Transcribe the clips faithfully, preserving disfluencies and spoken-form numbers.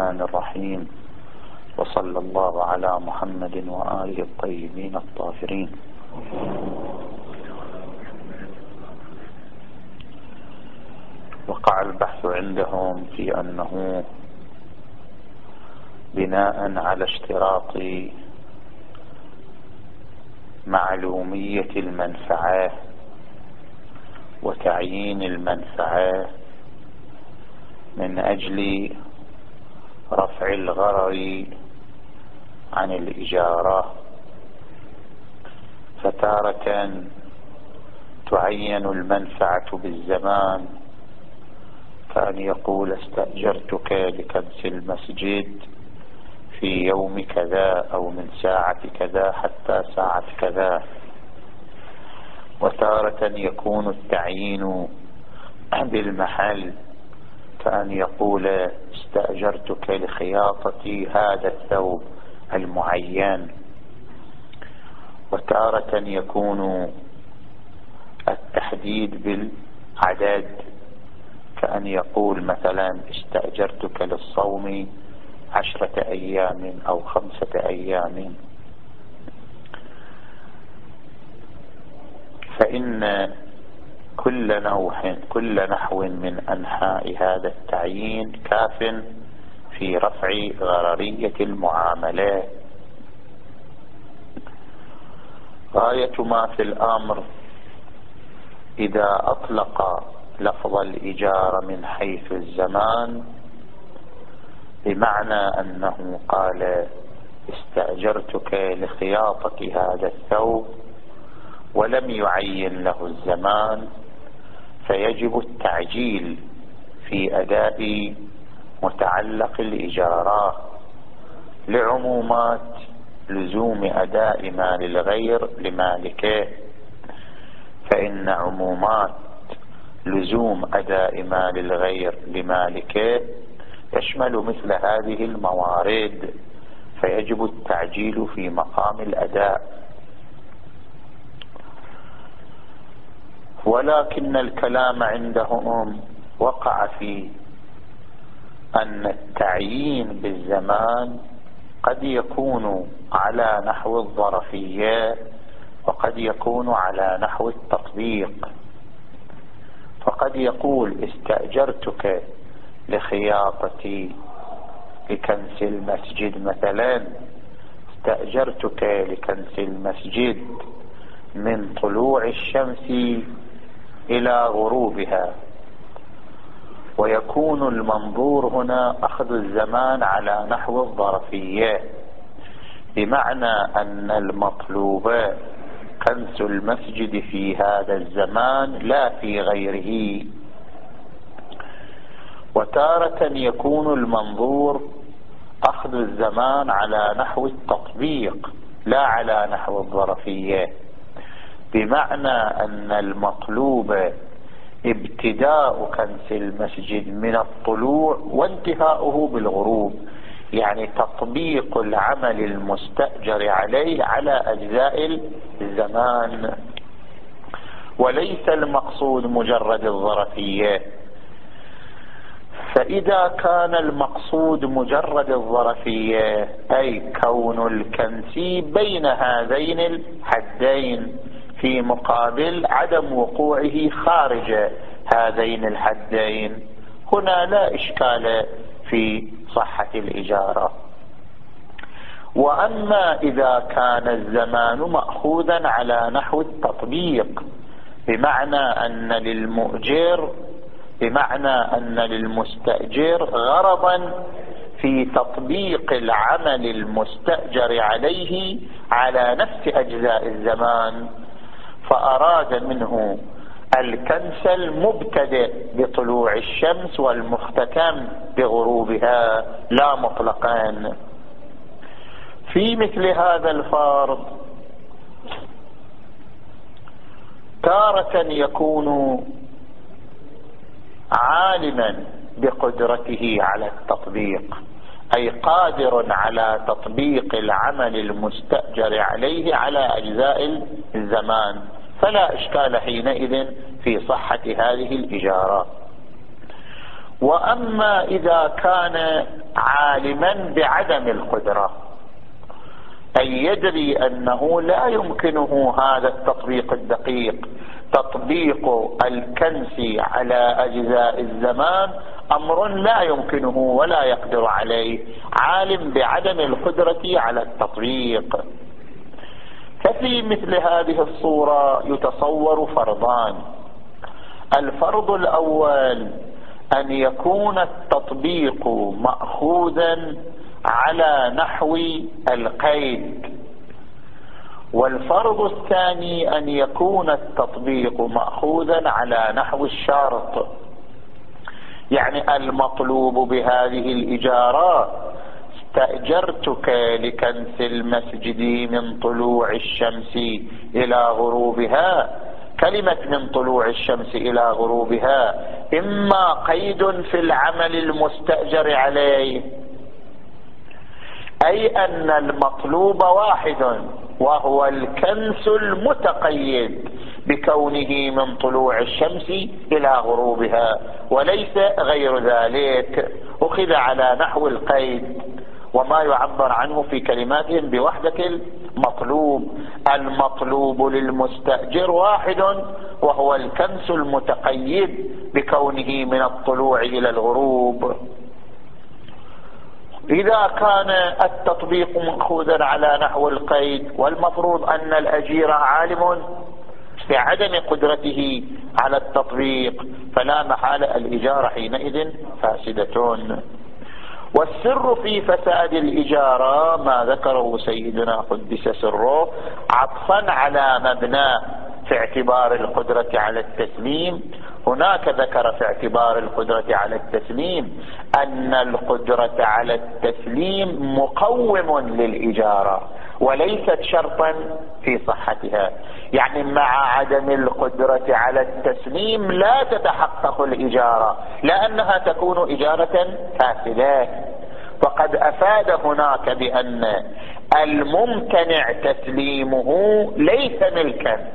الرحمن الرحيم، وصلى الله على محمد وآله الطيبين الطاهرين. وقع البحث عندهم في أنه بناء على اشتراط معلومية المنفعة وتعيين المنفعة من أجل رفع الغرر عن الإجارة، فتارة تعين المنفعة بالزمان، كأن يقول استأجرتك لكنس المسجد في يوم كذا أو من ساعة كذا حتى ساعة كذا. وتارة يكون التعيين بالمحل، كأن يقول استأجرتك لخياطة هذا الثوب المعين. وتارة يكون التحديد بالعدد، كأن يقول مثلا استأجرتك للصوم عشرة أيام أو خمسة أيام. فإن كل نوع كل نحو من أنحاء هذا التعيين كاف في رفع غررية المعاملة. غاية ما في الأمر إذا أطلق لفظ الإجارة من حيث الزمان، بمعنى أنه قال استأجرتك لخياطة هذا الثوب ولم يعين له الزمان، فيجب التعجيل في أداء متعلق الإجارة لعمومات لزوم أداء مال الغير لمالكه. فإن عمومات لزوم أداء مال الغير لمالكه تشمل مثل هذه الموارد، فيجب التعجيل في مقام الأداء. ولكن الكلام عندهم وقع في أن التعيين بالزمان قد يكون على نحو الظرفية وقد يكون على نحو التطبيق. فقد يقول استأجرتك لخياطة لكنس المسجد مثلا، استأجرتك لكنس المسجد من طلوع الشمس إلى غروبها، ويكون المنظور هنا أخذ الزمان على نحو الظرفية، بمعنى أن المطلوب كنس المسجد في هذا الزمان لا في غيره. وتارة يكون المنظور أخذ الزمان على نحو التطبيق لا على نحو الظرفية، بمعنى أن المطلوب ابتداء كنس المسجد من الطلوع وانتهاؤه بالغروب، يعني تطبيق العمل المستأجر عليه على أجزاء الزمان، وليس المقصود مجرد الظرفية. فإذا كان المقصود مجرد الظرفية أي كون الكنس بين هذين الحدين في مقابل عدم وقوعه خارج هذين الحدين، هنا لا إشكال في صحة الإجارة. وأما إذا كان الزمان مأخوذا على نحو التطبيق، بمعنى أن للمؤجر بمعنى أن للمستأجر غرضا في تطبيق العمل المستأجر عليه على نفس أجزاء الزمان، فأراد منه الكنس المبتدئ بطلوع الشمس والمختتم بغروبها لا مطلقا. في مثل هذا الفرض تارة يكون عالما بقدرته على التطبيق، أي قادر على تطبيق العمل المستأجر عليه على أجزاء الزمان، فلا إشكال حينئذ في صحة هذه الإجارة. وأما إذا كان عالما بعدم القدرة، أي يدري أنه لا يمكنه هذا التطبيق الدقيق، تطبيق الكنس على أجزاء الزمان أمر لا يمكنه ولا يقدر عليه، عالم بعدم القدرة على التطبيق. ففي مثل هذه الصورة يتصور فرضان: الفرض الأول أن يكون التطبيق مأخوذا على نحو القيد، والفرض الثاني أن يكون التطبيق مأخوذا على نحو الشرط. يعني المطلوب بهذه الإجارة: استأجرتك لكنس المسجد من طلوع الشمس إلى غروبها. كلمة من طلوع الشمس إلى غروبها إما قيد في العمل المستأجر عليه، أي أن المطلوب واحد وهو الكنس المتقيد بكونه من طلوع الشمس إلى غروبها، وليس غير ذلك، أخذ على نحو القيد، وما يعبر عنه في كلماتهم بوحدة المطلوب. المطلوب للمستأجر واحد وهو الكنس المتقيد بكونه من الطلوع إلى الغروب. إذا كان التطبيق مأخوذا على نحو القيد، والمفروض أن الأجير عالم بعدم قدرته على التطبيق، فلا محالة الإجارة حينئذ فاسدة. والسر في فساد الإجارة ما ذكره سيدنا قدس سره عطفا على مبنى في اعتبار القدرة على التسليم. هناك ذكر في اعتبار القدرة على التسليم أن القدرة على التسليم مقوم للإجارة وليست شرطا في صحتها. يعني مع عدم القدرة على التسليم لا تتحقق الإجارة، لأنها تكون إجارة فاسدة. فقد أفاد هناك بأن الممتنع تسليمه ليس ملكا،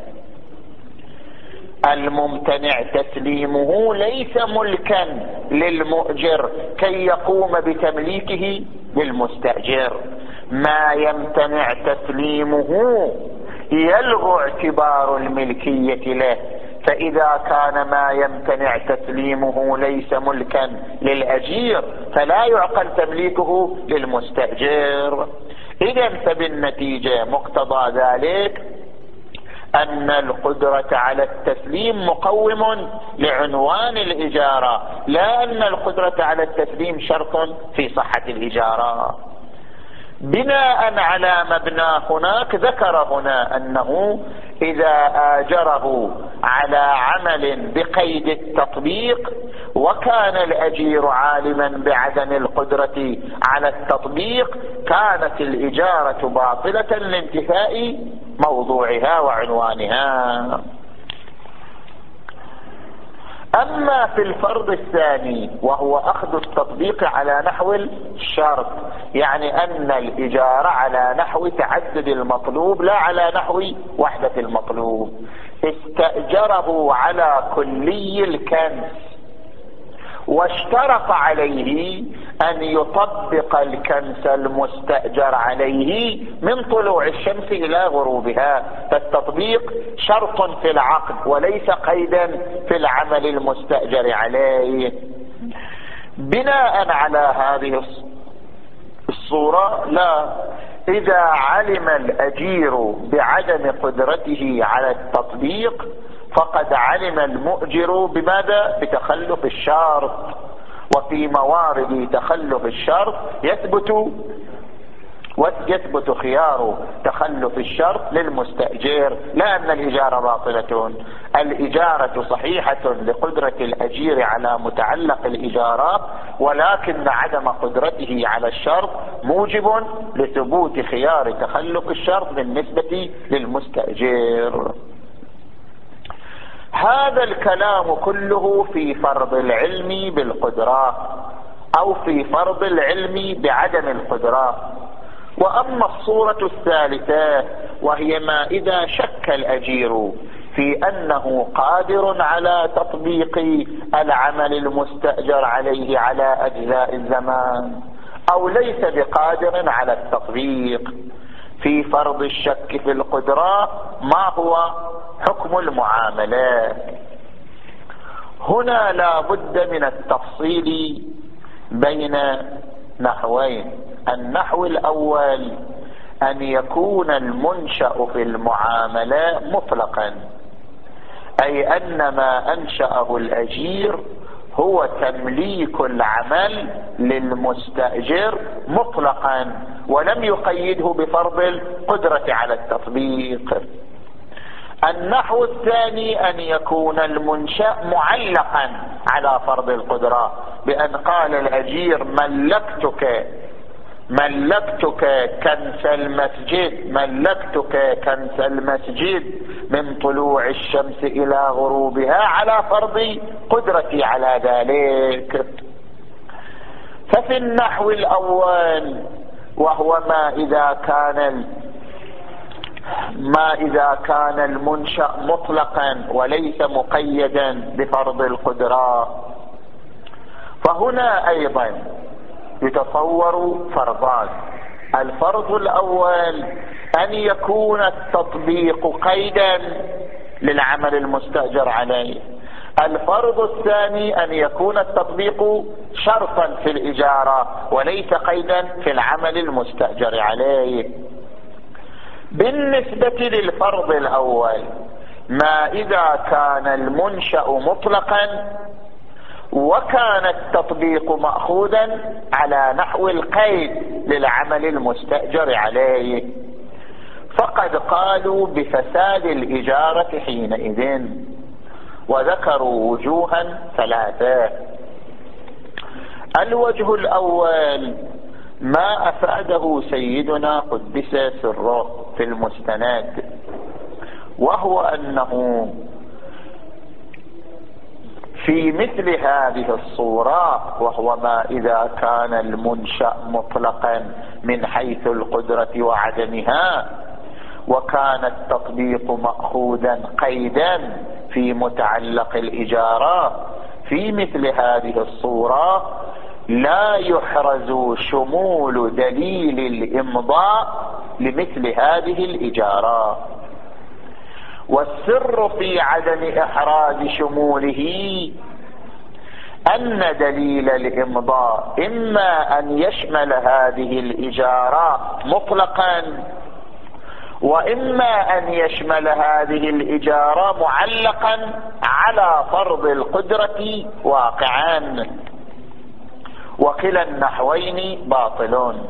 الممتنع تسليمه ليس ملكا للمؤجر كي يقوم بتمليكه للمستأجر. ما يمتنع تسليمه يلغو اعتبار الملكية له، فإذا كان ما يمتنع تسليمه ليس ملكا للأجير فلا يعقل تمليكه للمستأجر. إذن فبالنتيجة مقتضى ذلك أن القدرة على التسليم مقوم لعنوان الإجارة، لا أن القدرة على التسليم شرط في صحة الإجارة. بناء على مبنى هناك ذكر هنا أنه إذا آجره على عمل بقيد التطبيق وكان الأجير عالما بعدم القدرة على التطبيق كانت الإجارة باطلة لانتفاء موضوعها وعنوانها. أما في الفرض الثاني وهو أخذ التطبيق على نحو الشرط، يعني أن الإجارة على نحو تعدد المطلوب لا على نحو وحدة المطلوب، استأجره على كلي الكنس واشترط عليه أن يطبق الكنس المستأجر عليه من طلوع الشمس إلى غروبها، فالتطبيق شرط في العقد وليس قيدا في العمل المستأجر عليه. بناء على هذه الصورة لا، إذا علم الأجير بعدم قدرته على التطبيق فقد علم المؤجر بماذا؟ بتخلف الشرط، وفي موارد تخلف الشرط يثبت ويثبت خيار تخلف الشرط للمستأجر، لا أن الإجارة باطلة. الإجارة صحيحة لقدرة الأجير على متعلق الإجارات، ولكن عدم قدرته على الشرط موجب لثبوت خيار تخلف الشرط بالنسبة للمستأجر. هذا الكلام كله في فرض العلم بالقدرة أو في فرض العلم بعدم القدرة. وأما الصورة الثالثة وهي ما إذا شك الأجير في أنه قادر على تطبيق العمل المستأجر عليه على أجزاء الزمان، أو ليس بقادر على التطبيق. في فرض الشك في القدرة ما هو حكم المعاملات؟ هنا لا بد من التفصيل بين نحوين. النحو الأول أن يكون المنشأ في المعاملة مطلقا، أي أن ما أنشأه الأجير هو تمليك العمل للمستأجر مطلقا ولم يقيده بفرض القدرة على التطبيق. النحو الثاني أن يكون المنشأ معلقا على فرض القدرة، بأن قال الأجير ملكتك ملكتك كنس المسجد ملكتك كنس المسجد من طلوع الشمس إلى غروبها على فرض قدرتي على ذلك. ففي النحو الأول وهو ما إذا كان ما إذا كان المنشأ مطلقا وليس مقيدا بفرض القدرة، فهنا أيضا يتصور فرضان. الفرض الأول أن يكون التطبيق قيدا للعمل المستأجر عليه. الفرض الثاني أن يكون التطبيق شرطا في الإجارة وليس قيدا في العمل المستأجر عليه. بالنسبة للفرض الأول، ما إذا كان المنشأ مطلقا وكان التطبيق مأخوذا على نحو القيد للعمل المستأجر عليه، فقد قالوا بفساد الإجارة حينئذ، وذكروا وجوها ثلاثة. الوجه الأول ما أفاده سيدنا قدس سره في المستند، وهو أنه في مثل هذه الصورة، وهو ما إذا كان المنشأ مطلقا من حيث القدرة وعدمها وكان التطبيق مأخوذا قيدا في متعلق الإجارة، في مثل هذه الصورة لا يحرز شمول دليل الإمضاء لمثل هذه الإجارة. والسر في عدم إحراز شموله أن دليل الإمضاء إما أن يشمل هذه الإجارة مطلقا، وإما أن يشمل هذه الإجارة معلقا على فرض القدرة واقعا، وكلا النحوين باطلون.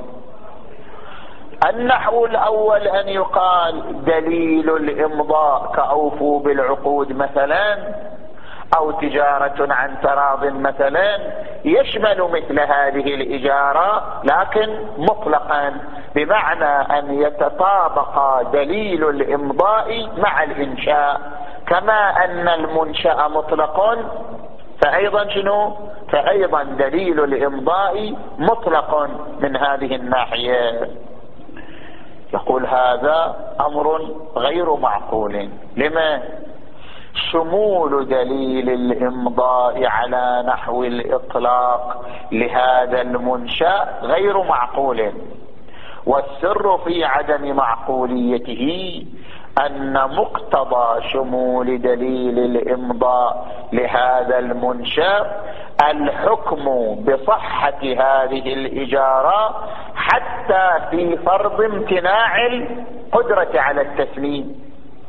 النحو الأول أن يقال دليل الإمضاء كأوفوا بالعقود مثلا، أو تجارة عن تراض مثلا، يشمل مثل هذه الإجارة لكن مطلقا، بمعنى أن يتطابق دليل الإمضاء مع الإنشاء، كما أن المنشأ مطلق فأيضا شنو؟ فأيضا دليل الإمضاء مطلق من هذه الناحية. يقول هذا أمر غير معقول. لما؟ شمول دليل الإمضاء على نحو الإطلاق لهذا المنشأ غير معقول، والسر في عدم معقوليته أن مقتضى شمول دليل الإمضاء لهذا المنشأ الحكم بصحة هذه الإجارة حتى في فرض امتناع القدرة على التسليم.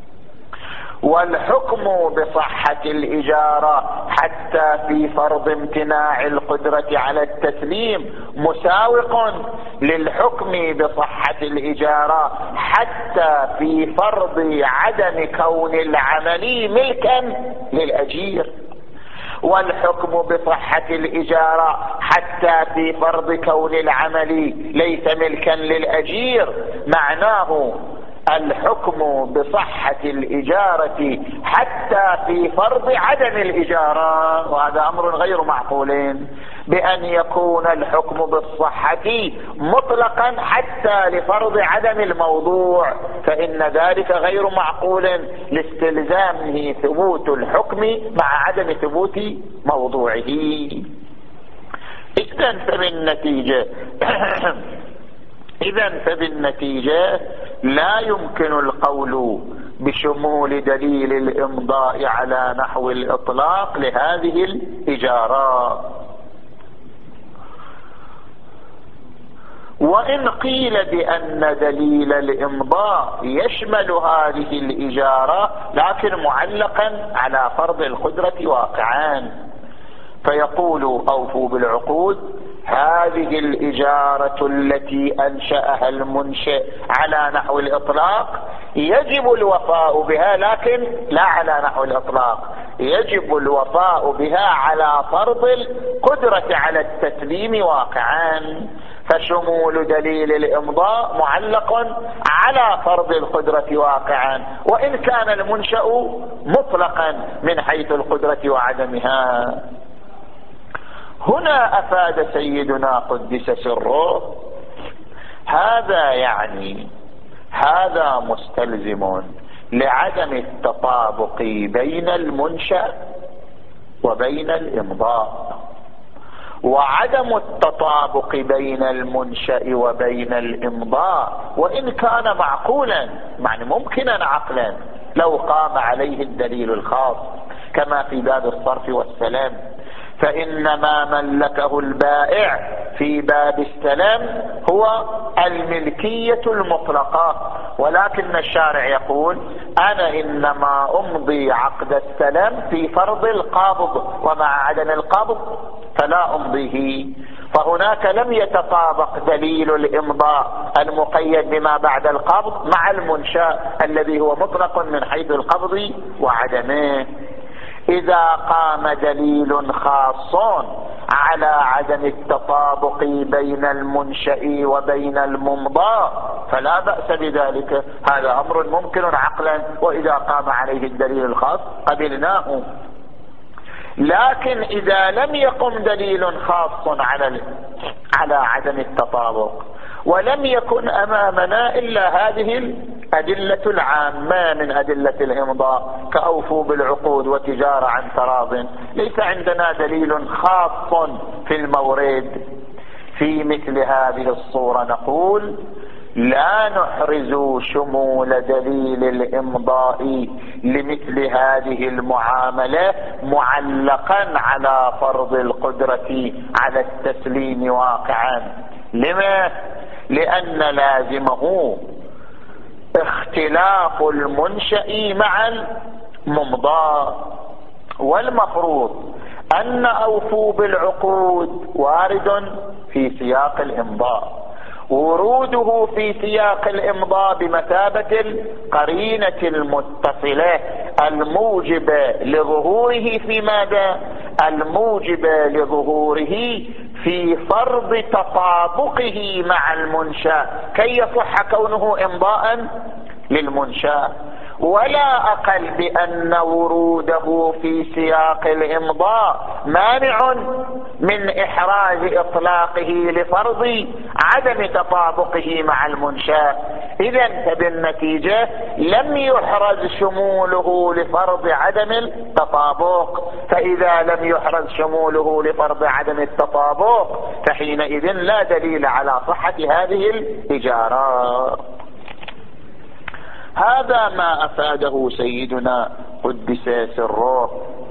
والحكم بصحة الإجارة حتى في فرض امتناع القدرة على التسليم مساوق للحكم بصحة الإجارة حتى في فرض عدم كون العمل ملكا للأجير. والحكم بصحة الإجارة حتى في فرض كون العمل ليس ملكا للأجير معناه الحكم بصحة الإجارة حتى في فرض عدم الإجارة، وهذا أمر غير معقول، بأن يكون الحكم بالصحة مطلقا حتى لفرض عدم الموضوع، فإن ذلك غير معقول لاستلزامه ثبوت الحكم مع عدم ثبوت موضوعه. إذن فبالنتيجة إذن فبالنتيجة لا يمكن القول بشمول دليل الإمضاء على نحو الإطلاق لهذه الإجارات. وإن قيل بأن دليل الإمضاء يشمل هذه الإجارة لكن معلقا على فرض القدرة واقعان، فيقول أوفوا بالعقود هذه الإجارة التي أنشأها المنشئ على نحو الإطلاق يجب الوفاء بها، لكن لا على نحو الإطلاق، يجب الوفاء بها على فرض القدرة على التسليم واقعا. فشمول دليل الإمضاء معلق على فرض القدرة واقعا، وإن كان المنشأ مطلقا من حيث القدرة وعدمها. هنا أفاد سيدنا قدس سره هذا يعني هذا مستلزم لعدم التطابق بين المنشأ وبين الإمضاء، وعدم التطابق بين المنشأ وبين الإمضاء وإن كان معقولا، يعني ممكنا عقلا لو قام عليه الدليل الخاص كما في باب الصرف والسلام، فإن ما ملكه البائع في باب السلام هو الملكية المطلقة، ولكن الشارع يقول أنا إنما أمضي عقد السلام في فرض القابض، ومع عدم القابض فلا أمضيه. فهناك لم يتطابق دليل الإمضاء المقيد بما بعد القبض مع المنشأ الذي هو مطلق من حيث القبض وعدمه. إذا قام دليل خاص على عدم التطابق بين المنشأ وبين الممضى فلا بأس بذلك، هذا أمر ممكن عقلا، وإذا قام عليه الدليل الخاص قبلناه. لكن إذا لم يقم دليل خاص على على عدم التطابق ولم يكن أمامنا إلا هذه الأدلة العامة من أدلة الإمضاء كأوفوا بالعقود وتجارة عن تراض، ليس عندنا دليل خاص في المورد، في مثل هذه الصورة نقول لا نحرز شمول دليل الإمضاء لمثل هذه المعاملة معلقا على فرض القدرة على التسليم واقعا. لما؟ لأن لازمه اختلاف المنشأ مع الممضى، والمفروض أن أوفوا بالعقود وارد في سياق الإمضاء، وروده في سياق الإمضاء بمثابة القرينة المتصلة الموجبة لظهوره في ماذا؟ الموجبة لظهوره في فرض تطابقه مع المنشأ كي يصح كونه إمضاء للمنشأ، ولا أقل بأن وروده في سياق الإمضاء مانع من إحراز إطلاقه لفرض عدم تطابقه مع المنشأ. إذن فبالنتيجة لم يحرز شموله لفرض عدم التطابق، فإذا لم يحرز شموله لفرض عدم التطابق فحينئذ لا دليل على صحة هذه الإجارات. هذا ما أفاده سيدنا قدس سره.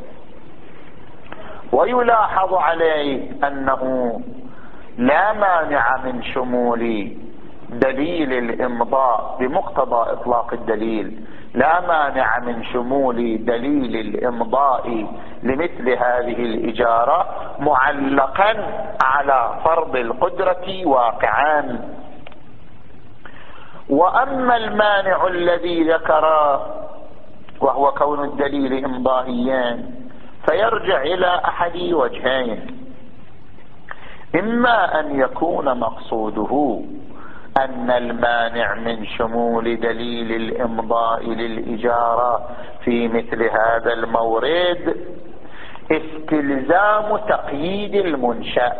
ويلاحظ عليه أنه لا مانع من شمول دليل الإمضاء بمقتضى إطلاق الدليل، لا مانع من شمول دليل الإمضاء لمثل هذه الإجارة معلقا على فرض القدرة واقعا. وأما المانع الذي ذكره وهو كون الدليل إمضائيا فيرجع إلى أحد وجهين: إما أن يكون مقصوده أن المانع من شمول دليل الإمضاء للإجارة في مثل هذا المورد استلزام تقييد المنشأ،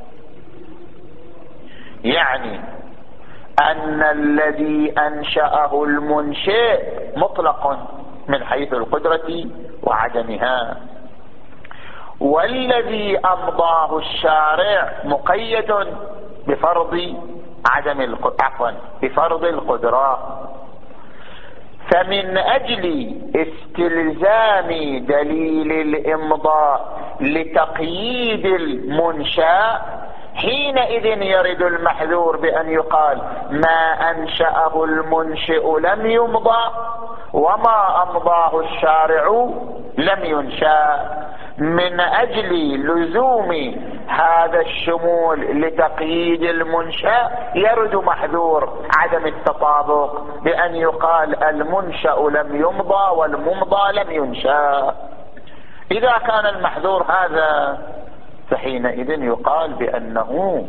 يعني أن الذي أنشأه المنشئ مطلق من حيث القدرة وعدمها، والذي أمضاه الشارع مقيد بفرض عدم القدرة، عفوا بفرض القدرة. فمن أجل استلزام دليل الإمضاء لتقييد المنشأ حينئذ يرد المحذور بأن يقال ما أنشأه المنشئ لم يمضى وما أمضاه الشارع لم ينشأ. من أجل لزوم هذا الشمول لتقييد المنشأ يرد محذور عدم التطابق بأن يقال المنشأ لم يمضى والممضى لم ينشأ. إذا كان المحذور هذا فحينئذ يقال بأنه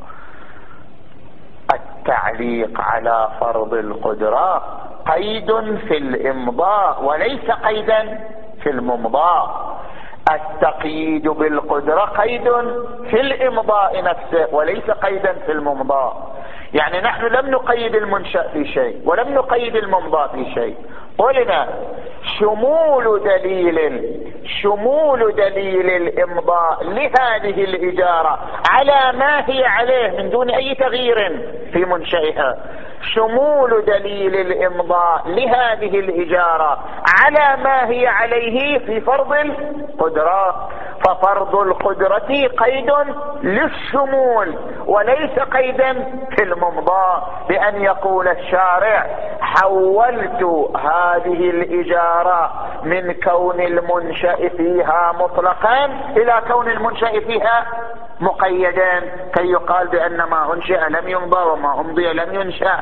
التعليق على فرض القدرة قيد في الإمضاء وليس قيدا في الممضاء. التقييد بالقدرة قيد في الإمضاء نفسه وليس قيدا في الممضاء. يعني نحن لم نقيد المنشأ في شيء ولم نقيد الممضاء في شيء، قلنا شمول دليل شمول دليل الإمضاء لهذه الإجارة على ما هي عليه من دون أي تغيير في منشئها، شمول دليل الإمضاء لهذه الإجارة على ما هي عليه في فرض القدرة. ففرض القدرة قيد للشمول وليس قيدا في الممضاء، بأن يقول الشارع حولت هذه الإجارة من كون المنشأ فيها مطلقا إلى كون المنشأ فيها مقيدا، كي يقال بأن ما أنشأ لم يمضى وما أمضي لم ينشأ.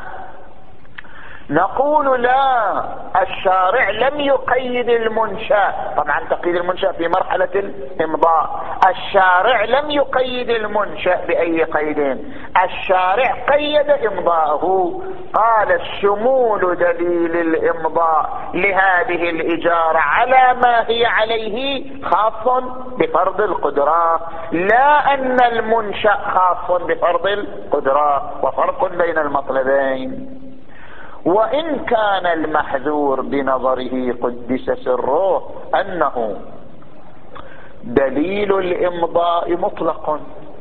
نقول لا، الشارع لم يقيد المنشأ، طبعا تقييد المنشأ في مرحلة الإمضاء، الشارع لم يقيد المنشأ بأي قيد، الشارع قيد إمضاءه. قال الشمول دليل الإمضاء لهذه الإجارة على ما هي عليه خاص بفرض القدرة، لا أن المنشأ خاص بفرض القدرة، وفرق بين المطلبين. وإن كان المحذور بنظره قدس سره أنه دليل الإمضاء مطلق،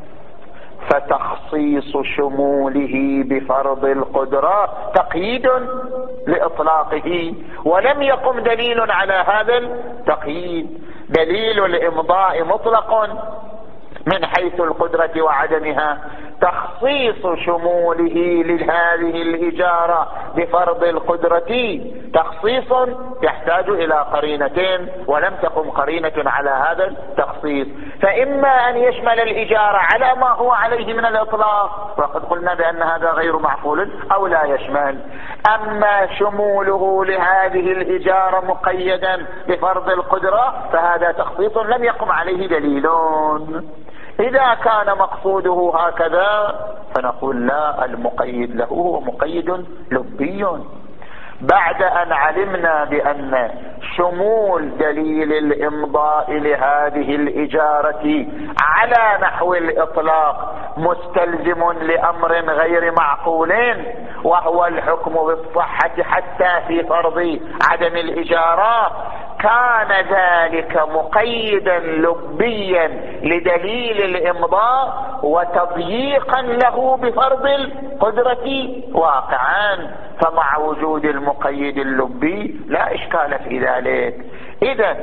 فتخصيص شموله بفرض القدرة تقييد لإطلاقه، ولم يقم دليل على هذا التقييد. دليل الإمضاء مطلق من حيث القدرة وعدمها، تخصيص شموله لهذه الإجارة بفرض القدرة تخصيص يحتاج إلى قرينتين، ولم تقم قرينة على هذا التخصيص، فإما أن يشمل الإجارة على ما هو عليه من الإطلاق، وقد قلنا بأن هذا غير معقول، أو لا يشمل. أما شموله لهذه الإجارة مقيدا بفرض القدرة فهذا تخصيص لم يقم عليه دليل. إذا كان مقصوده هكذا فنقول لا، المقيد له هو مقيد لبي. بعد أن علمنا بأن شمول دليل الإمضاء لهذه الإجارة على نحو الإطلاق مستلزم لأمر غير معقول، وهو الحكم بالصحة حتى في فرض عدم الإجارة، كان ذلك مقيدا لبيا لدليل الإمضاء وتضييقا له بفرض القدرة واقعا. فمع وجود المقيد اللبي لا إشكال في ذلك. إذن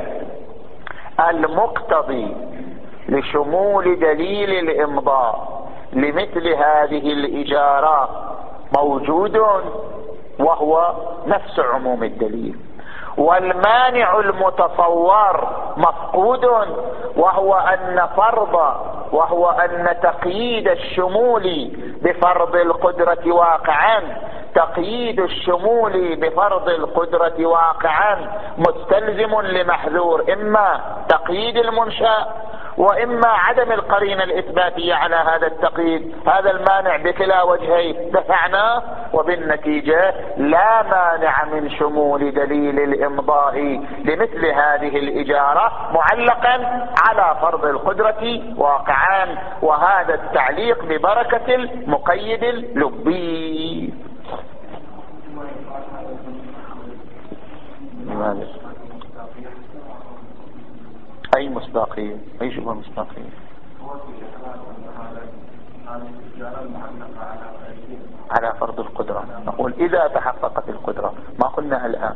المقتضي لشمول دليل الإمضاء لمثل هذه الإجارة موجود وهو نفس عموم الدليل، والمانع المتصور مفقود وهو أن فرض وهو أن تقييد الشمول بفرض القدرة واقعا تقييد الشمول بفرض القدرة واقعا مستلزم لمحذور، إما تقييد المنشأ وإما عدم القرينة الإثباتية على هذا التقييد. هذا المانع بكلا وجهين دفعناه، وبالنتيجة لا مانع من شمول دليل الإمضاء لمثل هذه الإجارة معلقا على فرض القدرة واقعا، وهذا التعليق ببركة المقيد اللبي. أي مصداقية؟ أي شبه مصداقية؟ على فرض القدرة. نقول إذا تحققت القدرة، ما قلنا الآن،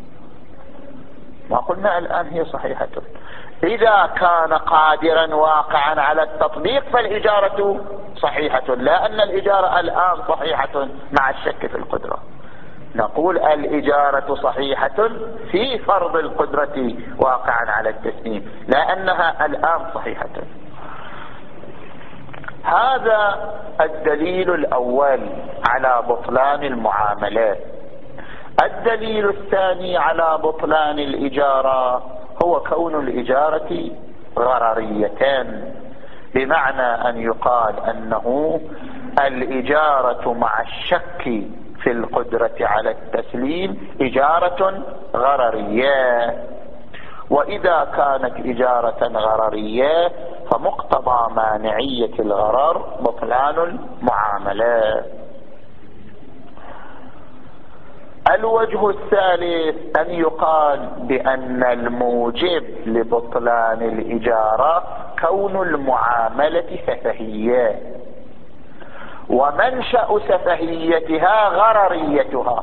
ما قلنا الآن هي صحيحة. إذا كان قادرا واقعا على التطبيق فالإجارة صحيحة، لا أن الإجارة الآن صحيحة مع الشك في القدرة. نقول الإجارة صحيحة في فرض القدرة واقعا على التسليم، لا أنها الآن صحيحة. هذا الدليل الأول على بطلان المعاملات. الدليل الثاني على بطلان الإجارة هو كون الإجارة غرريتان، بمعنى أن يقال أنه الإجارة مع الشك في القدرة على التسليم إجارة غررية. وإذا كانت إجارة غررية فمقتضى مانعية الغرر بطلان المعاملات. الوجه الثالث أن يقال بأن الموجب لبطلان الإجارة كون المعاملة سفهية، ومنشأ سفهيتها غرريتها.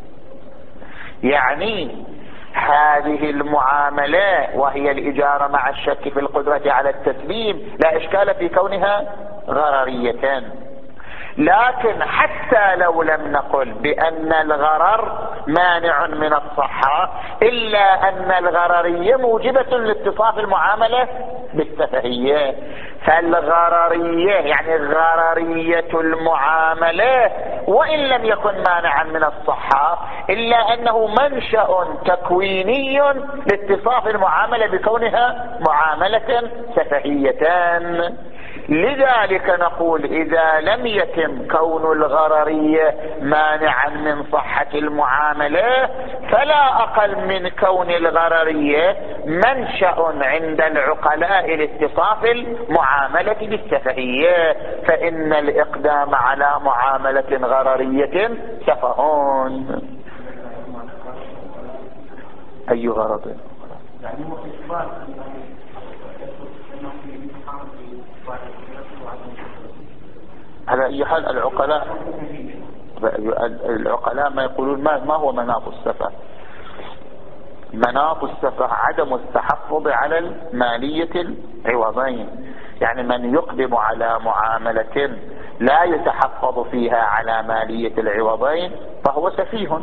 يعني هذه المعاملة وهي الإجارة مع الشك في القدرة على التسليم لا إشكال في كونها غرريتان، لكن حتى لو لم نقل بأن الغرر مانع من الصحة، إلا أن الغررية موجبة لاتصاف المعاملة بالسفهية. فالغررية يعني غررية المعاملة وإن لم يكن مانعا من الصحة، إلا أنه منشأ تكويني لاتصاف المعاملة بكونها معاملة سفهيتان. لذلك نقول إذا لم يتم كون الغررية مانعا من صحة المعاملة، فلا أقل من كون الغررية منشأ عند العقلاء لاتصاف المعاملة بالسفهية، فإن الإقدام على معاملة غررية سفهون. أي غرض؟ على أي حال العقلاء العقلاء ما يقولون ما هو مناط السفه؟ مناط السفه عدم التحفظ على المالية العوضين. يعني من يقدم على معاملة لا يتحفظ فيها على مالية العوضين فهو سفيه.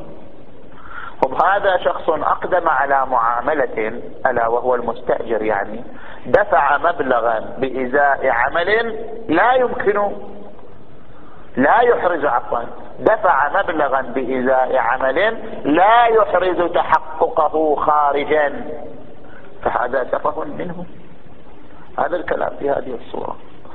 وهذا شخص أقدم على معاملة ألا وهو المستأجر، يعني دفع مبلغا بإزاء عمل لا يمكن لا يحرز عفوا دفع مبلغا بإزاء عمل لا يحرز تحققه خارجا، فهذا سفه منه. هذا الكلام في هذه الصورة.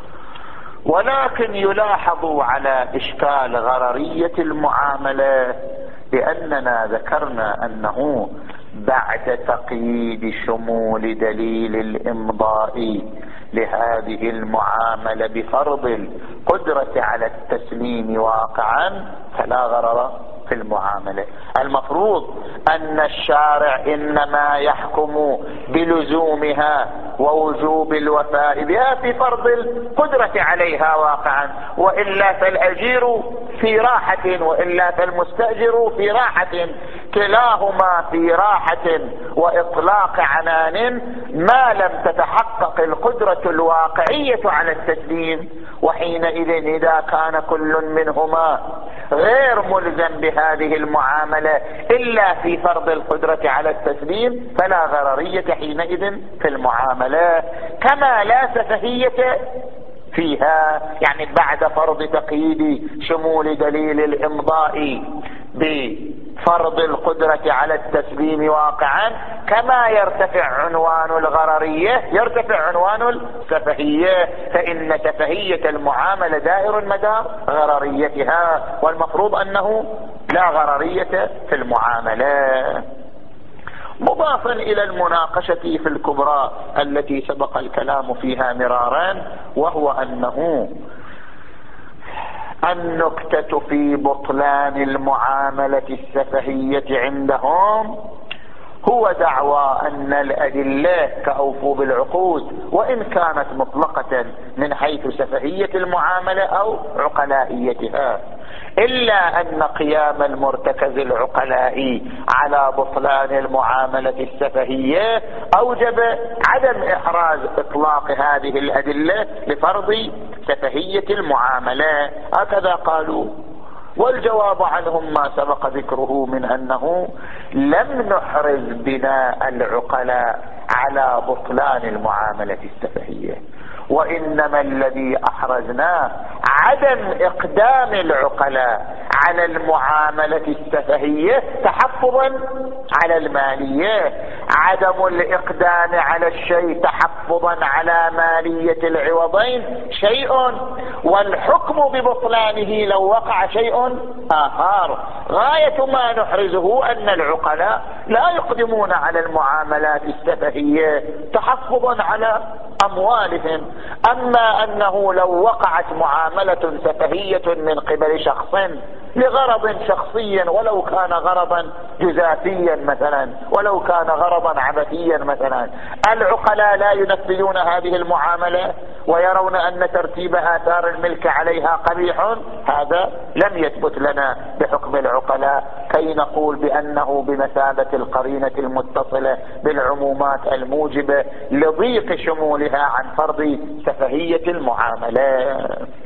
ولكن يلاحظ على إشكال غررية المعاملة لأننا ذكرنا أنه بعد تقييد شمول دليل الإمضاء لهذه المعاملة بفرض القدرة على التسليم واقعا فلا غرر في المعاملة. المفروض أن الشارع إنما يحكم بلزومها ووجوب الوفاء بها في فرض القدرة عليها واقعا، وإلا فالأجير في راحة وإلا فالمستأجر في راحة، كلاهما في راحة وإطلاق عنان ما لم تتحقق القدرة الواقعية على التسليم. وحينئذ إذا كان كل منهما غير ملزم بهذه المعاملة إلا في فرض القدرة على التسليم فلا غررية حينئذ في المعاملة، كما لا سفهية فيها. يعني بعد فرض تقييد شمول دليل الإمضاء بفرض القدرة على التسليم واقعا كما يرتفع عنوان الغررية يرتفع عنوان السفهية، فإن سفهية المعاملة دائر مدار غرريتها، والمفروض أنه لا غررية في المعاملة. مضافا إلى المناقشة في الكبرى التي سبق الكلام فيها مرارا، وهو أنه النكتة في بطلان المعاملة السفهية عندهم هو دعوى أن الأدلة كأوفوا بالعقود وإن كانت مطلقة من حيث سفهية المعاملة أو عقلائيتها، إلا أن قيام المرتكز العقلائي على بطلان المعاملة السفهية أوجب عدم إحراز إطلاق هذه الأدلة لفرض سفهية المعاملة، هكذا قالوا. والجواب عنهم ما سبق ذكره من أنه لم نحرز بناء العقلاء على بطلان المعاملة السفهية، وإنما الذي أحرزناه عدم إقدام العقلاء على المعاملة السفهية تحفظا على المالية. عدم الإقدام على الشيء تحفظا على مالية العوضين شيء، والحكم ببطلانه لو وقع شيء آخر. غاية ما نحرزه أن العقلاء لا يقدمون على المعاملات السفهية تحفظا على أموالهم. أما أنه لو وقعت معاملة سفهية من قبل شخص لغرض شخصي، ولو كان غرضا جزافيا مثلا، ولو كان غرضا عبثيا مثلا، العقلاء لا ينفذون هذه المعاملة ويرون أن ترتيب آثار الملك عليها قبيح، هذا لم يثبت لنا بحكم العقلاء كي نقول بأنه بمثابة القرينة المتصلة بالعمومات الموجبة لضيق شمولها عن فرض سفهية المعاملة.